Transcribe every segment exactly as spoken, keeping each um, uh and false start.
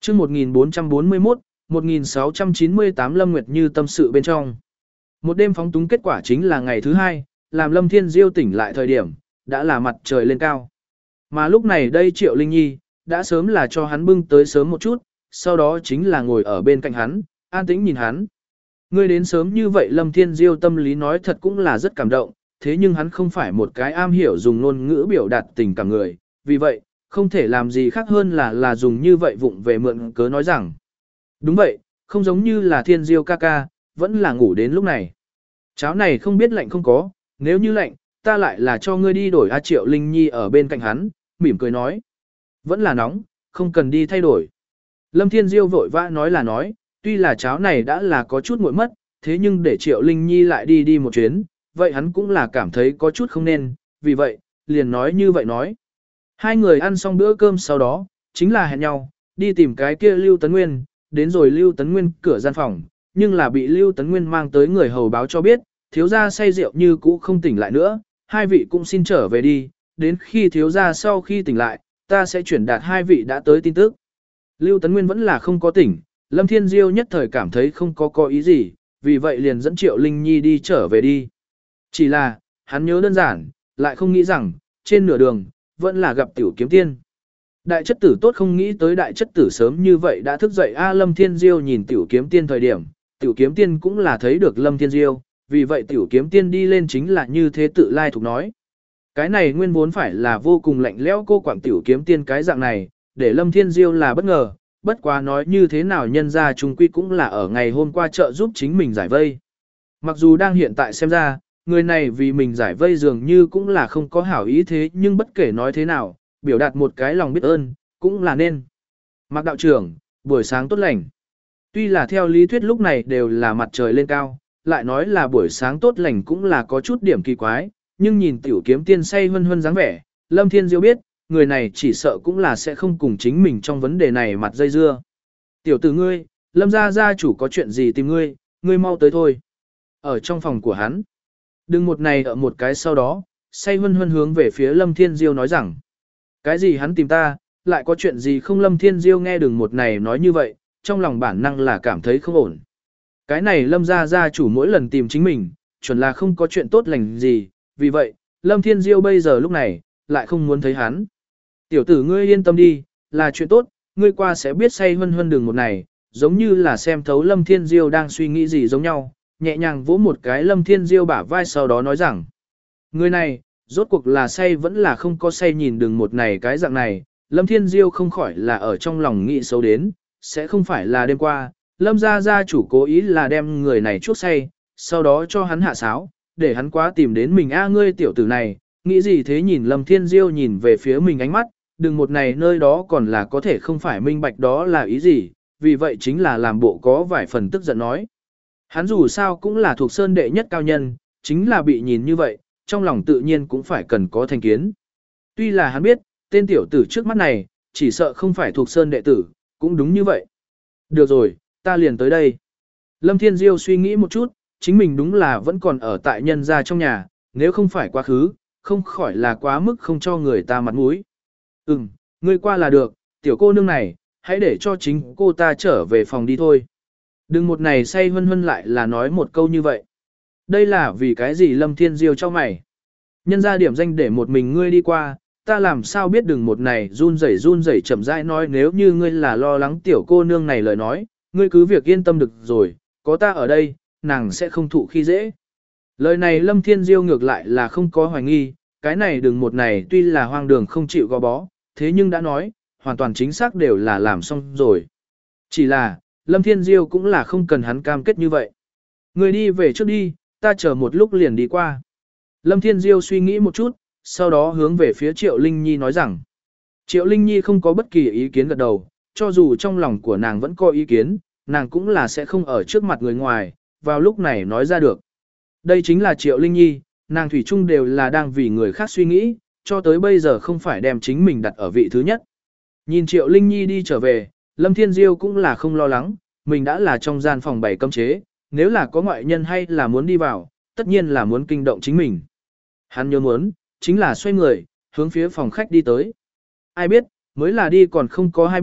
chương một nghìn bốn trăm bốn mươi mốt, một nghìn sáu trăm chín mươi tám Lâm Nguyệt Như tâm sự bên trong. Một đêm phóng túng kết quả chính là ngày thứ hai, làm Lâm Thiên Diêu tỉnh lại thời điểm, đã là mặt trời lên cao. Mà lúc này đây Triệu Linh Nhi, đã sớm là cho hắn bưng tới sớm một chút, sau đó chính là ngồi ở bên cạnh hắn, an tĩnh nhìn hắn. Ngươi đến sớm như vậy Lâm Thiên Diêu tâm lý nói thật cũng là rất cảm động, thế nhưng hắn không phải một cái am hiểu dùng ngôn ngữ biểu đạt tình cảm người, vì vậy, không thể làm gì khác hơn là là dùng như vậy vụng về mượn cớ nói rằng. Đúng vậy, không giống như là Thiên Diêu ca ca, vẫn là ngủ đến lúc này. Cháo này không biết lạnh không có, nếu như lạnh, ta lại là cho ngươi đi đổi A Triệu Linh Nhi ở bên cạnh hắn, mỉm cười nói. Vẫn là nóng, không cần đi thay đổi. Lâm Thiên Diêu vội vã nói là nói, tuy là cháo này đã là có chút nguội mất, thế nhưng để Triệu Linh Nhi lại đi đi một chuyến, vậy hắn cũng là cảm thấy có chút không nên, vì vậy, liền nói như vậy nói. Hai người ăn xong bữa cơm sau đó, chính là hẹn nhau, đi tìm cái kia Lưu Tấn Nguyên, đến rồi Lưu Tấn Nguyên cửa gian phòng, nhưng là bị Lưu Tấn Nguyên mang tới người hầu báo cho biết, thiếu gia say rượu như cũ không tỉnh lại nữa, hai vị cũng xin trở về đi, đến khi thiếu gia sau khi tỉnh lại, ta sẽ chuyển đạt hai vị đã tới tin tức. Lưu Tấn Nguyên vẫn là không có tỉnh, Lâm Thiên Diêu nhất thời cảm thấy không có có ý gì, vì vậy liền dẫn Triệu Linh Nhi đi trở về đi. Chỉ là, hắn nhớ đơn giản, lại không nghĩ rằng, trên nửa đường, vẫn là gặp tiểu kiếm tiên. Đại chất tử tốt không nghĩ tới đại chất tử sớm như vậy đã thức dậy A Lâm Thiên Diêu nhìn tiểu kiếm tiên thời điểm, tiểu kiếm tiên cũng là thấy được Lâm Thiên Diêu, vì vậy tiểu kiếm tiên đi lên chính là như thế tự lai thuộc nói. Cái này nguyên vốn phải là vô cùng lạnh lẽo cô quảng tiểu kiếm tiên cái dạng này, để Lâm Thiên Diêu là bất ngờ, bất quá nói như thế nào nhân ra trung quy cũng là ở ngày hôm qua chợ giúp chính mình giải vây. Mặc dù đang hiện tại xem ra, người này vì mình giải vây dường như cũng là không có hảo ý thế nhưng bất kể nói thế nào, biểu đạt một cái lòng biết ơn, cũng là nên. Mạc đạo trưởng, buổi sáng tốt lành. Tuy là theo lý thuyết lúc này đều là mặt trời lên cao, lại nói là buổi sáng tốt lành cũng là có chút điểm kỳ quái, nhưng nhìn tiểu kiếm tiên say hân hân dáng vẻ, Lâm Thiên Diêu biết, người này chỉ sợ cũng là sẽ không cùng chính mình trong vấn đề này mặt dây dưa. Tiểu tử ngươi, Lâm gia gia chủ có chuyện gì tìm ngươi, ngươi mau tới thôi. Ở trong phòng của hắn, đừng một này ở một cái sau đó, say hân hân hướng về phía Lâm Thiên Diêu nói rằng, cái gì hắn tìm ta, lại có chuyện gì không. Lâm Thiên Diêu nghe đừng một này nói như vậy, trong lòng bản năng là cảm thấy không ổn. Cái này Lâm gia gia chủ mỗi lần tìm chính mình, chuẩn là không có chuyện tốt lành gì, vì vậy, Lâm Thiên Diêu bây giờ lúc này, lại không muốn thấy hắn. Tiểu tử ngươi yên tâm đi, là chuyện tốt, ngươi qua sẽ biết say hân hân đường một này, giống như là xem thấu Lâm Thiên Diêu đang suy nghĩ gì giống nhau, nhẹ nhàng vỗ một cái Lâm Thiên Diêu bả vai sau đó nói rằng, người này, rốt cuộc là say vẫn là không có say nhìn đường một này cái dạng này, Lâm Thiên Diêu không khỏi là ở trong lòng nghĩ xấu đến, sẽ không phải là đêm qua, Lâm gia gia chủ cố ý là đem người này chuốc say, sau đó cho hắn hạ sáo, để hắn quá tìm đến mình a ngươi tiểu tử này, nghĩ gì thế. Nhìn Lâm Thiên Diêu nhìn về phía mình ánh mắt, đừng một này nơi đó còn là có thể không phải minh bạch đó là ý gì, vì vậy chính là làm bộ có vài phần tức giận nói. Hắn dù sao cũng là thuộc sơn đệ nhất cao nhân, chính là bị nhìn như vậy, trong lòng tự nhiên cũng phải cần có thành kiến. Tuy là hắn biết, tên tiểu tử trước mắt này, chỉ sợ không phải thuộc sơn đệ tử, cũng đúng như vậy. Được rồi, ta liền tới đây. Lâm Thiên Diêu suy nghĩ một chút, chính mình đúng là vẫn còn ở tại nhân gia trong nhà, nếu không phải quá khứ, không khỏi là quá mức không cho người ta mặt mũi. Ừm, ngươi qua là được, tiểu cô nương này, hãy để cho chính cô ta trở về phòng đi thôi. Đừng một này say hân hân lại là nói một câu như vậy. Đây là vì cái gì Lâm Thiên Diêu cho mày? Nhân ra điểm danh để một mình ngươi đi qua, ta làm sao biết đừng một này run rẩy run rẩy chậm rãi nói, nếu như ngươi là lo lắng tiểu cô nương này lời nói, ngươi cứ việc yên tâm được rồi, có ta ở đây, nàng sẽ không thụ khi dễ. Lời này Lâm Thiên Diêu ngược lại là không có hoài nghi, cái này đừng một này tuy là hoang đường không chịu gò bó, thế nhưng đã nói, hoàn toàn chính xác đều là làm xong rồi. Chỉ là, Lâm Thiên Diêu cũng là không cần hắn cam kết như vậy. Người đi về trước đi, ta chờ một lúc liền đi qua. Lâm Thiên Diêu suy nghĩ một chút, sau đó hướng về phía Triệu Linh Nhi nói rằng. Triệu Linh Nhi không có bất kỳ ý kiến gật đầu, cho dù trong lòng của nàng vẫn có ý kiến, nàng cũng là sẽ không ở trước mặt người ngoài, vào lúc này nói ra được. Đây chính là Triệu Linh Nhi, nàng thủy chung đều là đang vì người khác suy nghĩ, cho tới bây giờ không phải đem chính mình đặt ở vị thứ nhất. Nhìn Triệu Linh Nhi đi trở về, Lâm Thiên Diêu cũng là không lo lắng, mình đã là trong gian phòng bày cấm chế, nếu là có ngoại nhân hay là muốn đi vào, tất nhiên là muốn kinh động chính mình. Hắn nhớ muốn, chính là xoay người, hướng phía phòng khách đi tới. Ai biết, mới là đi còn không có hai bước,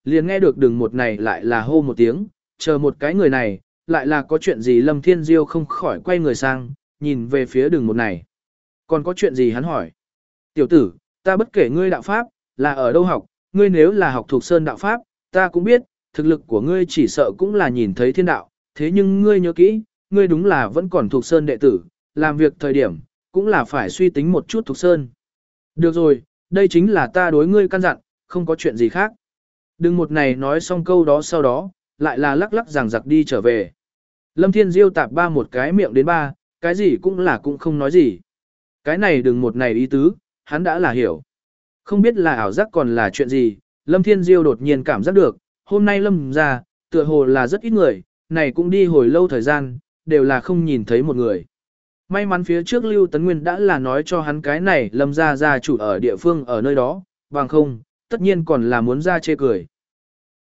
liền nghe được đừng một này lại là hô một tiếng, chờ một cái người này, lại là có chuyện gì Lâm Thiên Diêu không khỏi quay người sang, nhìn về phía đừng một này. Còn có chuyện gì hắn hỏi. Tiểu tử, ta bất kể ngươi đạo pháp, là ở đâu học, ngươi nếu là học thuộc sơn đạo pháp, ta cũng biết, thực lực của ngươi chỉ sợ cũng là nhìn thấy thiên đạo, thế nhưng ngươi nhớ kỹ, ngươi đúng là vẫn còn thuộc sơn đệ tử, làm việc thời điểm, cũng là phải suy tính một chút thuộc sơn. Được rồi, đây chính là ta đối ngươi căn dặn, không có chuyện gì khác. Đừng một này nói xong câu đó sau đó, lại là lắc lắc giằng giặc đi trở về. Lâm Thiên Diêu tạp ba một cái miệng đến ba, cái gì cũng là cũng không nói gì. Cái này đừng một này ý tứ, hắn đã là hiểu. Không biết là ảo giác còn là chuyện gì, Lâm Thiên Diêu đột nhiên cảm giác được, hôm nay Lâm ra, tựa hồ là rất ít người, này cũng đi hồi lâu thời gian, đều là không nhìn thấy một người. May mắn phía trước Lưu Tấn Nguyên đã là nói cho hắn cái này Lâm ra gia chủ ở địa phương ở nơi đó, bằng không, tất nhiên còn là muốn ra chê cười.